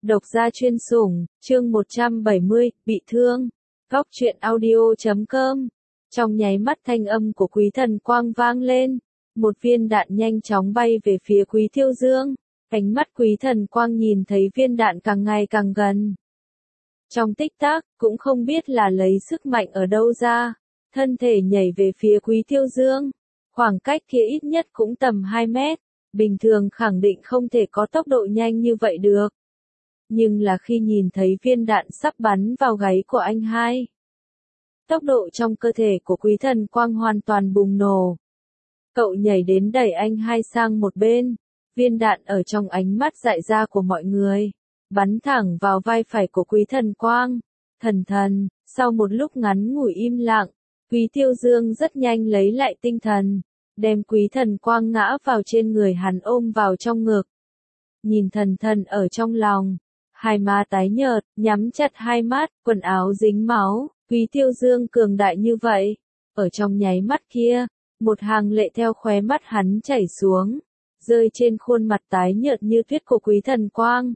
Độc gia chuyên sủng, chương 170, bị thương. Góc truyện audio.com. Trong nháy mắt thanh âm của Quý Thần Quang vang lên, một viên đạn nhanh chóng bay về phía Quý Thiêu Dương. Ánh mắt Quý Thần Quang nhìn thấy viên đạn càng ngày càng gần. Trong tích tắc, cũng không biết là lấy sức mạnh ở đâu ra, thân thể nhảy về phía Quý Thiêu Dương. Khoảng cách kia ít nhất cũng tầm 2 mét, bình thường khẳng định không thể có tốc độ nhanh như vậy được. Nhưng là khi nhìn thấy viên đạn sắp bắn vào gáy của anh hai, tốc độ trong cơ thể của Quý Thần Quang hoàn toàn bùng nổ. Cậu nhảy đến đẩy anh hai sang một bên, viên đạn ở trong ánh mắt dại ra của mọi người, bắn thẳng vào vai phải của Quý Thần Quang. Thần, sau một lúc ngắn ngủi im lặng, Quý Thiêu Dương rất nhanh lấy lại tinh thần, đem Quý Thần Quang ngã vào trên người hắn ôm vào trong ngực. Nhìn thần ở trong lòng, hai má tái nhợt, nhắm chặt hai mắt, quần áo dính máu, Quý Thiêu Dương cường đại như vậy. Ở trong nháy mắt kia, một hàng lệ theo khóe mắt hắn chảy xuống, rơi trên khuôn mặt tái nhợt như tuyết của Quý Thần Quang.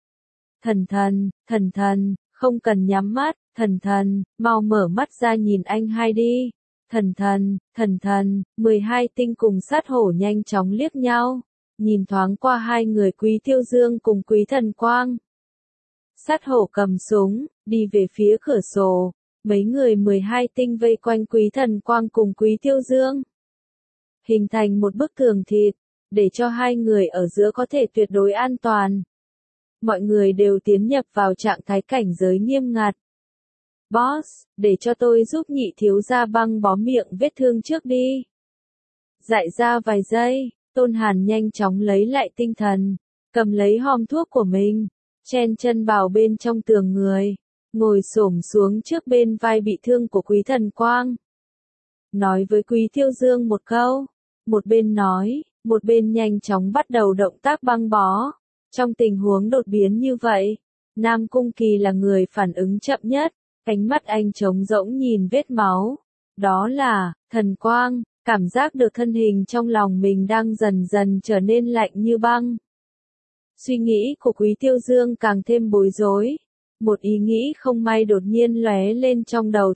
Thần, không cần nhắm mắt, thần, mau mở mắt ra nhìn anh hai đi. Thần, 12 tinh cùng sát hổ nhanh chóng liếc nhau, nhìn thoáng qua hai người Quý Thiêu Dương cùng Quý Thần Quang. Sát hổ cầm súng, đi về phía cửa sổ, mấy người 12 tinh vây quanh Quý Thần Quang cùng Quý Thiêu Dương, hình thành một bức tường thịt, để cho hai người ở giữa có thể tuyệt đối an toàn. Mọi người đều tiến nhập vào trạng thái cảnh giới nghiêm ngặt. Boss, để cho tôi giúp nhị thiếu gia băng bó miệng vết thương trước đi. Dại ra vài giây, Tôn Hàn nhanh chóng lấy lại tinh thần, cầm lấy hòm thuốc của mình, chen chân vào bên trong tường người, ngồi xổm xuống trước bên vai bị thương của Quý Thần Quang. Nói với Quý Thiêu Dương một câu, một bên nói, một bên nhanh chóng bắt đầu động tác băng bó. Trong tình huống đột biến như vậy, Nam Cung Kỳ là người phản ứng chậm nhất, ánh mắt anh trống rỗng nhìn vết máu. Đó là, Thần Quang, cảm giác được thân hình trong lòng mình đang dần dần trở nên lạnh như băng. Suy nghĩ của Quý Thiêu Dương càng thêm bối rối. Một ý nghĩ không may đột nhiên lóe lên trong đầu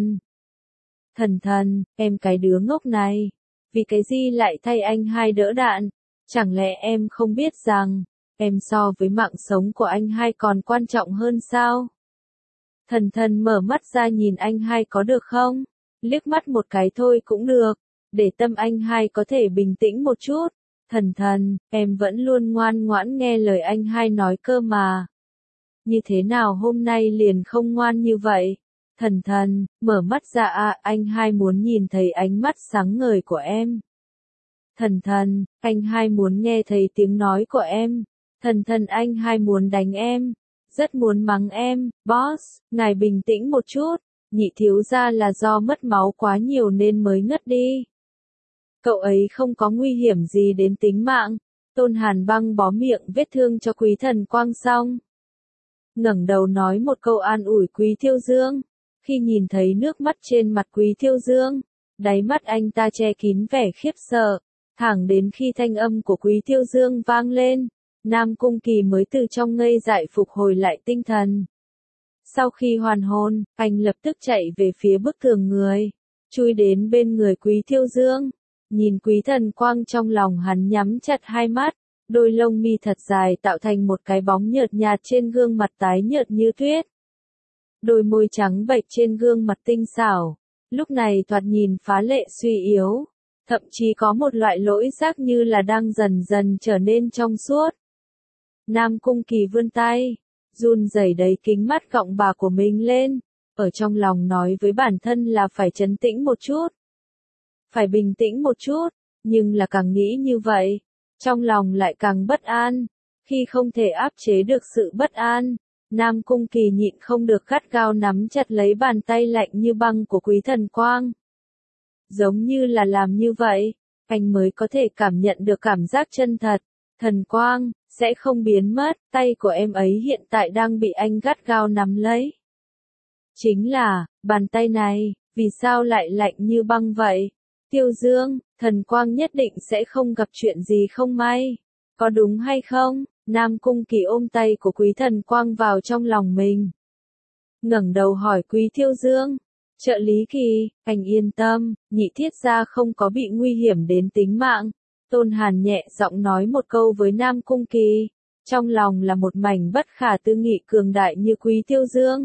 Thần, em cái đứa ngốc này, vì cái gì lại thay anh hai đỡ đạn? Chẳng lẽ em không biết rằng, em so với mạng sống của anh hai còn quan trọng hơn sao? Thần mở mắt ra nhìn anh hai có được không? Liếc mắt một cái thôi cũng được, để tâm anh hai có thể bình tĩnh một chút. Thần, em vẫn luôn ngoan ngoãn nghe lời anh hai nói cơ mà. Như thế nào hôm nay liền không ngoan như vậy? Thần, mở mắt ra anh hai muốn nhìn thấy ánh mắt sáng ngời của em. Thần, anh hai muốn nghe thấy tiếng nói của em. Thần, anh hai muốn đánh em, rất muốn mắng em. Boss, ngài bình tĩnh một chút, nhị thiếu gia là do mất máu quá nhiều nên mới ngất đi. Cậu ấy không có nguy hiểm gì đến tính mạng. Tôn Hàn băng bó miệng vết thương cho Quý Thần Quang xong, ngẩng đầu nói một câu an ủi Quý Thiêu Dương. Khi nhìn thấy nước mắt trên mặt Quý Thiêu Dương, đáy mắt anh ta che kín vẻ khiếp sợ, thẳng đến khi thanh âm của Quý Thiêu Dương vang lên, Nam Cung Kỳ mới từ trong ngây dại phục hồi lại tinh thần. Sau khi hoàn hồn, anh lập tức chạy về phía bức tường người, chui đến bên người Quý Thiêu Dương, nhìn Quý Thần Quang trong lòng hắn nhắm chặt hai mắt, đôi lông mi thật dài tạo thành một cái bóng nhợt nhạt trên gương mặt tái nhợt như tuyết. Đôi môi trắng bệch trên gương mặt tinh xảo, lúc này thoạt nhìn phá lệ suy yếu, thậm chí có một loại lỗi giác như là đang dần dần trở nên trong suốt. Nam Cung Kỳ vươn tay, run rẩy đẩy kính mắt gọng bà của mình lên, ở trong lòng nói với bản thân là phải trấn tĩnh một chút, phải bình tĩnh một chút, nhưng là càng nghĩ như vậy, trong lòng lại càng bất an. Khi không thể áp chế được sự bất an, Nam Cung Kỳ nhịn không được gắt gao nắm chặt lấy bàn tay lạnh như băng của Quý Thần Quang. Giống như là làm như vậy, anh mới có thể cảm nhận được cảm giác chân thật. Thần Quang, sẽ không biến mất, tay của em ấy hiện tại đang bị anh gắt gao nắm lấy. Chính là, bàn tay này, vì sao lại lạnh như băng vậy? Tiêu Dương, Thần Quang nhất định sẽ không gặp chuyện gì không may. Có đúng hay không? Nam Cung Kỳ ôm tay của Quý Thần Quang vào trong lòng mình. Ngẩng đầu hỏi Quý Thiêu Dương. Trợ lý Kỳ, anh yên tâm, nhị thiết gia không có bị nguy hiểm đến tính mạng. Tôn Hàn nhẹ giọng nói một câu với Nam Cung Kỳ. Trong lòng là một mảnh bất khả tư nghị cường đại như Quý Thiêu Dương.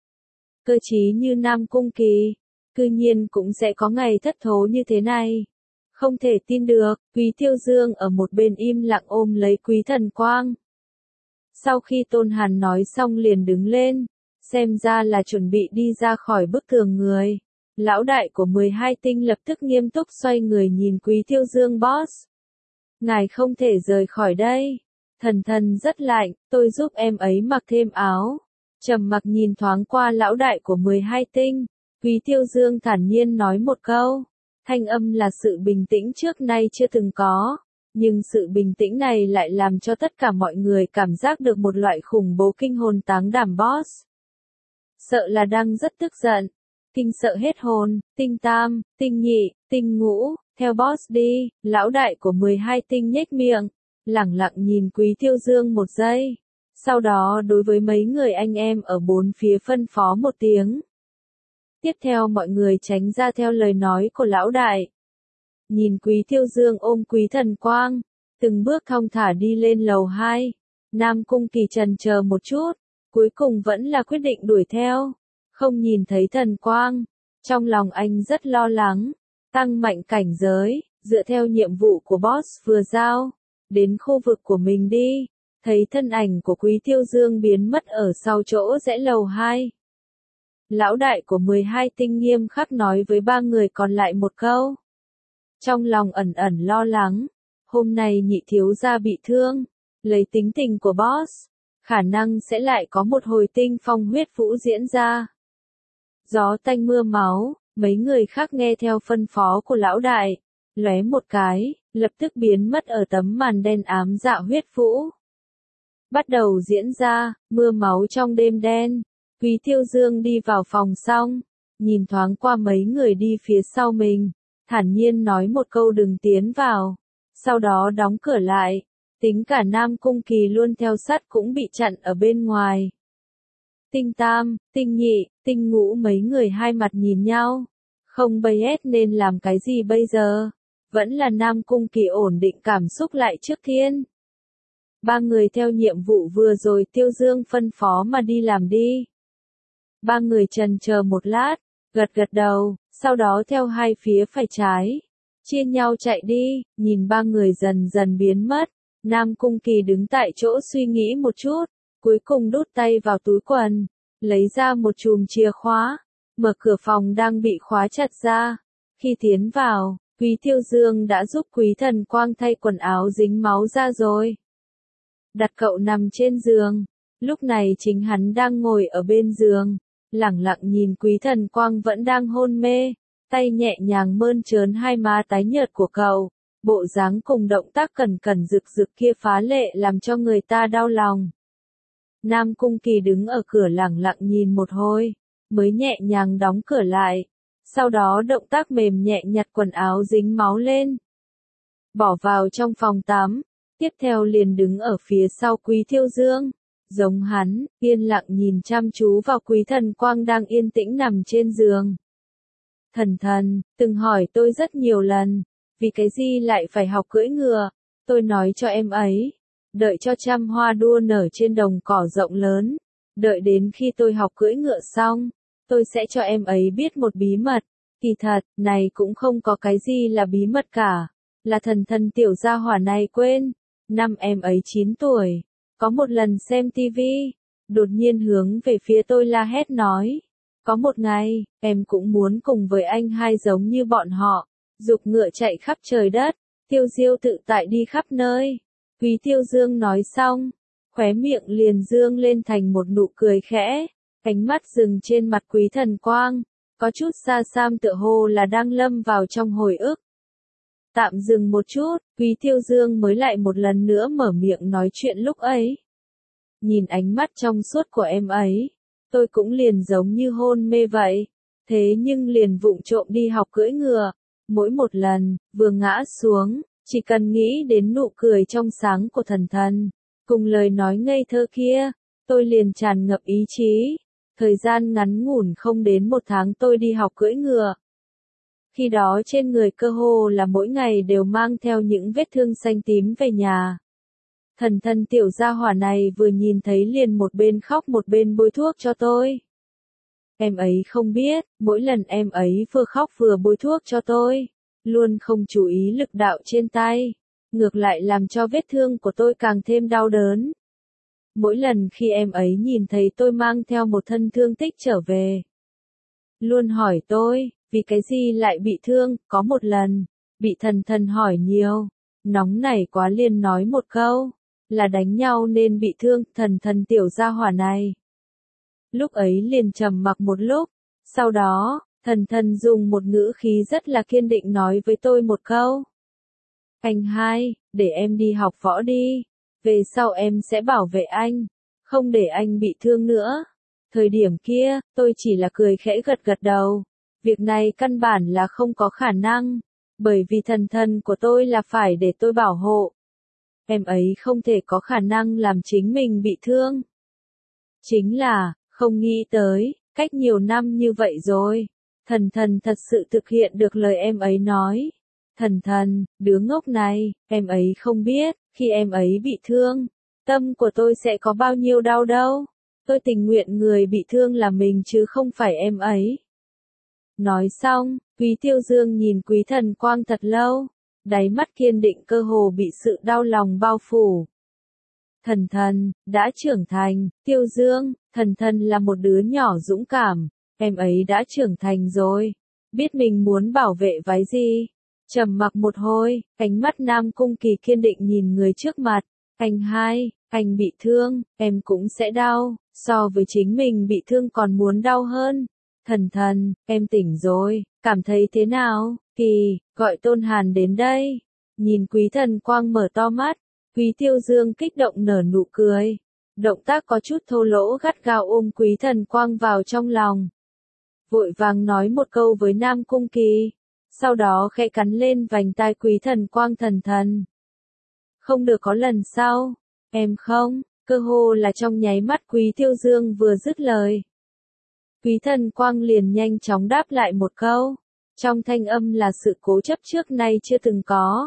Cơ trí như Nam Cung Kỳ, cư nhiên cũng sẽ có ngày thất thố như thế này. Không thể tin được, Quý Thiêu Dương ở một bên im lặng ôm lấy Quý Thần Quang. Sau khi Tôn Hàn nói xong liền đứng lên, xem ra là chuẩn bị đi ra khỏi bức tường người. Lão đại của 12 tinh lập tức nghiêm túc xoay người nhìn Quý Thiêu Dương boss. Ngài không thể rời khỏi đây. Thần thần rất lạnh, tôi giúp em ấy mặc thêm áo. Trầm mặc nhìn thoáng qua lão đại của 12 tinh, Quý Thiêu Dương thản nhiên nói một câu. Thanh âm là sự bình tĩnh trước nay chưa từng có, nhưng sự bình tĩnh này lại làm cho tất cả mọi người cảm giác được một loại khủng bố kinh hồn táng đảm boss. Sợ là đang rất tức giận, kinh sợ hết hồn, tinh tam, tinh nhị, tinh ngũ, theo boss đi, lão đại của 12 tinh nhếch miệng, lẳng lặng nhìn Quý Thiêu Dương một giây. Sau đó đối với mấy người anh em ở bốn phía phân phó một tiếng. Tiếp theo mọi người tránh ra theo lời nói của lão đại. Nhìn Quý Thiêu Dương ôm Quý Thần Quang, từng bước thong thả đi lên lầu 2. Nam Cung Kỳ chần chờ một chút, cuối cùng vẫn là quyết định đuổi theo. Không nhìn thấy Thần Quang, trong lòng anh rất lo lắng, tăng mạnh cảnh giới, dựa theo nhiệm vụ của boss vừa giao, đến khu vực của mình đi. Thấy thân ảnh của Quý Thiêu Dương biến mất ở sau chỗ rẽ lầu 2. Lão đại của 12 tinh nghiêm khắc nói với ba người còn lại một câu. Trong lòng ẩn ẩn lo lắng, hôm nay nhị thiếu gia bị thương, lấy tính tình của boss, khả năng sẽ lại có một hồi tinh phong huyết vũ diễn ra. Gió tanh mưa máu, mấy người khác nghe theo phân phó của lão đại, lóe một cái, lập tức biến mất ở tấm màn đen ám dạ huyết vũ. Bắt đầu diễn ra, mưa máu trong đêm đen. Quý Thiêu Dương đi vào phòng xong, nhìn thoáng qua mấy người đi phía sau mình, thản nhiên nói một câu đừng tiến vào, sau đó đóng cửa lại, tính cả Nam Cung Kỳ luôn theo sát cũng bị chặn ở bên ngoài. Tinh tam, tinh nhị, tinh ngũ mấy người hai mặt nhìn nhau, không biết nên làm cái gì bây giờ, vẫn là Nam Cung Kỳ ổn định cảm xúc lại trước tiên. Ba người theo nhiệm vụ vừa rồi Thiêu Dương phân phó mà đi làm đi. Ba người chần chờ một lát, gật gật đầu, sau đó theo hai phía phải trái, chia nhau chạy đi, nhìn ba người dần dần biến mất. Nam Cung Kỳ đứng tại chỗ suy nghĩ một chút, cuối cùng đút tay vào túi quần, lấy ra một chùm chìa khóa, mở cửa phòng đang bị khóa chặt ra. Khi tiến vào, Quý Thiêu Dương đã giúp Quý Thần Quang thay quần áo dính máu ra rồi. Đặt cậu nằm trên giường, lúc này chính hắn đang ngồi ở bên giường, lẳng lặng nhìn Quý Thần Quang vẫn đang hôn mê, tay nhẹ nhàng mơn trớn hai má tái nhợt của cậu, bộ dáng cùng động tác cẩn cẩn rực rực kia phá lệ làm cho người ta đau lòng. Nam Cung Kỳ đứng ở cửa lẳng lặng nhìn một hồi, mới nhẹ nhàng đóng cửa lại, sau đó động tác mềm nhẹ nhặt quần áo dính máu lên, bỏ vào trong phòng tắm, tiếp theo liền đứng ở phía sau Quý Thiêu Dương. Giống hắn, yên lặng nhìn chăm chú vào Quý Thần Quang đang yên tĩnh nằm trên giường. Thần thần, từng hỏi tôi rất nhiều lần, vì cái gì lại phải học cưỡi ngựa, tôi nói cho em ấy, đợi cho trăm hoa đua nở trên đồng cỏ rộng lớn, đợi đến khi tôi học cưỡi ngựa xong, tôi sẽ cho em ấy biết một bí mật, kỳ thật, này cũng không có cái gì là bí mật cả, là thần thần tiểu gia hỏa này quên, năm em ấy 9 tuổi. Có một lần xem tivi, đột nhiên hướng về phía tôi la hét nói, có một ngày, em cũng muốn cùng với anh hai giống như bọn họ, giục ngựa chạy khắp trời đất, tiêu diêu tự tại đi khắp nơi. Quý Thiêu Dương nói xong, khóe miệng liền dương lên thành một nụ cười khẽ, ánh mắt dừng trên mặt Quý Thần Quang, có chút xa xăm tựa hồ là đang lâm vào trong hồi ức. Tạm dừng một chút, Quý Thiêu Dương mới lại một lần nữa mở miệng nói chuyện lúc ấy. Nhìn ánh mắt trong suốt của em ấy, tôi cũng liền giống như hôn mê vậy, thế nhưng liền vụng trộm đi học cưỡi ngựa, mỗi một lần, vừa ngã xuống, chỉ cần nghĩ đến nụ cười trong sáng của thần thần, Cùng lời nói ngây thơ kia, tôi liền tràn ngập ý chí. Thời gian ngắn ngủn không đến 1 tháng tôi đi học cưỡi ngựa. Khi đó trên người cơ hồ là mỗi ngày đều mang theo những vết thương xanh tím về nhà. Thần thân tiểu gia hỏa này vừa nhìn thấy liền một bên khóc một bên bôi thuốc cho tôi. Em ấy không biết, mỗi lần em ấy vừa khóc vừa bôi thuốc cho tôi, luôn không chú ý lực đạo trên tay, ngược lại làm cho vết thương của tôi càng thêm đau đớn. Mỗi lần khi em ấy nhìn thấy tôi mang theo một thân thương tích trở về, luôn hỏi tôi, vì cái gì lại bị thương, có một lần, bị thần thần hỏi nhiều, nóng nảy quá liền nói một câu, là đánh nhau nên bị thương, thần thần tiểu gia hỏa này. Lúc ấy liền trầm mặc một lúc, sau đó, thần thần dùng một ngữ khí rất là kiên định nói với tôi một câu. Anh hai, để em đi học võ đi, về sau em sẽ bảo vệ anh, không để anh bị thương nữa. Thời điểm kia, tôi chỉ là cười khẽ gật gật đầu, việc này căn bản là không có khả năng, bởi vì thần thần của tôi là phải để tôi bảo hộ. Em ấy không thể có khả năng làm chính mình bị thương. Chính là, không nghĩ tới, cách nhiều năm như vậy rồi, thần thần thật sự thực hiện được lời em ấy nói. Thần thần, đứa ngốc này, em ấy không biết, khi em ấy bị thương, tâm của tôi sẽ có bao nhiêu đau đâu. Tôi tình nguyện người bị thương là mình chứ không phải em ấy. Nói xong, Quý Tiêu Dương nhìn Quý Thần Quang thật lâu, đáy mắt kiên định cơ hồ bị sự đau lòng bao phủ. Thần thần, đã trưởng thành, Tiêu Dương, thần thần là một đứa nhỏ dũng cảm, em ấy đã trưởng thành rồi, biết mình muốn bảo vệ cái gì. Trầm mặc một hồi, ánh mắt Nam Cung Kỳ kiên định nhìn người trước mặt, anh hai, anh bị thương, em cũng sẽ đau, so với chính mình bị thương còn muốn đau hơn. Thần thần, em tỉnh rồi, cảm thấy thế nào? Kỳ, gọi Tôn Hàn đến đây. Nhìn Quý Thần Quang mở to mắt, Quý Tiêu Dương kích động nở nụ cười. Động tác có chút thô lỗ gắt gao ôm Quý Thần Quang vào trong lòng. Vội vàng nói một câu với Nam Cung Kỳ. Sau đó khẽ cắn lên vành tai Quý Thần Quang thần thần. Không được có lần sau. Em không, cơ hồ là trong nháy mắt Quý Tiêu Dương vừa dứt lời. Quý Thần Quang liền nhanh chóng đáp lại một câu. Trong thanh âm là sự cố chấp trước nay chưa từng có.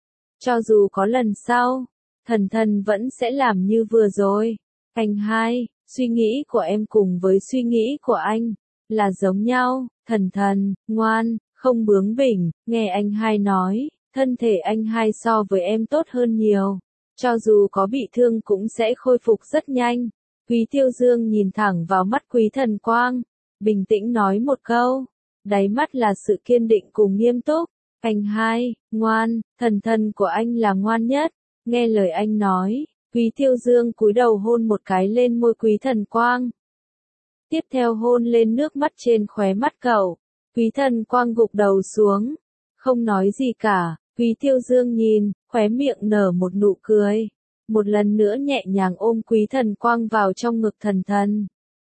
Cho dù có lần sau, thần thần vẫn sẽ làm như vừa rồi. Anh hai, suy nghĩ của em cùng với suy nghĩ của anh, là giống nhau, thần thần, ngoan, không bướng bỉnh, nghe anh hai nói, thân thể anh hai so với em tốt hơn nhiều. Cho dù có bị thương cũng sẽ khôi phục rất nhanh. Quý Tiêu Dương nhìn thẳng vào mắt Quý Thần Quang, bình tĩnh nói một câu, đáy mắt là sự kiên định cùng nghiêm túc. Anh hai, ngoan, thần thần của anh là ngoan nhất. Nghe lời anh nói, Quý Tiêu Dương cúi đầu hôn một cái lên môi Quý Thần Quang. Tiếp theo hôn lên nước mắt trên khóe mắt cậu. Quý Thần Quang gục đầu xuống, không nói gì cả. Quý Tiêu Dương nhìn, khóe miệng nở một nụ cười. Một lần nữa nhẹ nhàng ôm Quý Thần Quang vào trong ngực thần thần.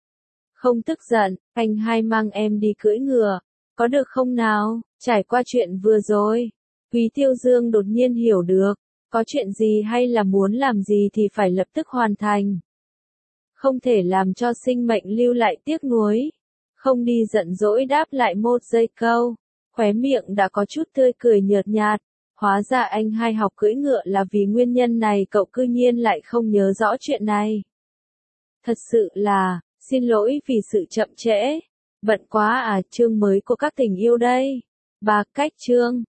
Không tức giận, anh hai mang em đi cưỡi ngựa, có được không nào? Trải qua chuyện vừa rồi, Quý Tiêu Dương đột nhiên hiểu được, có chuyện gì hay là muốn làm gì thì phải lập tức hoàn thành. Không thể làm cho sinh mệnh lưu lại tiếc nuối. Không đi giận dỗi đáp lại một giây câu, khóe miệng đã có chút tươi cười nhợt nhạt. Hóa ra anh hai học cưỡi ngựa là vì nguyên nhân này, cậu cư nhiên lại không nhớ rõ chuyện này. Thật sự là, xin lỗi vì sự chậm trễ. Bận quá à, chương mới của các tình yêu đây. Cách chương.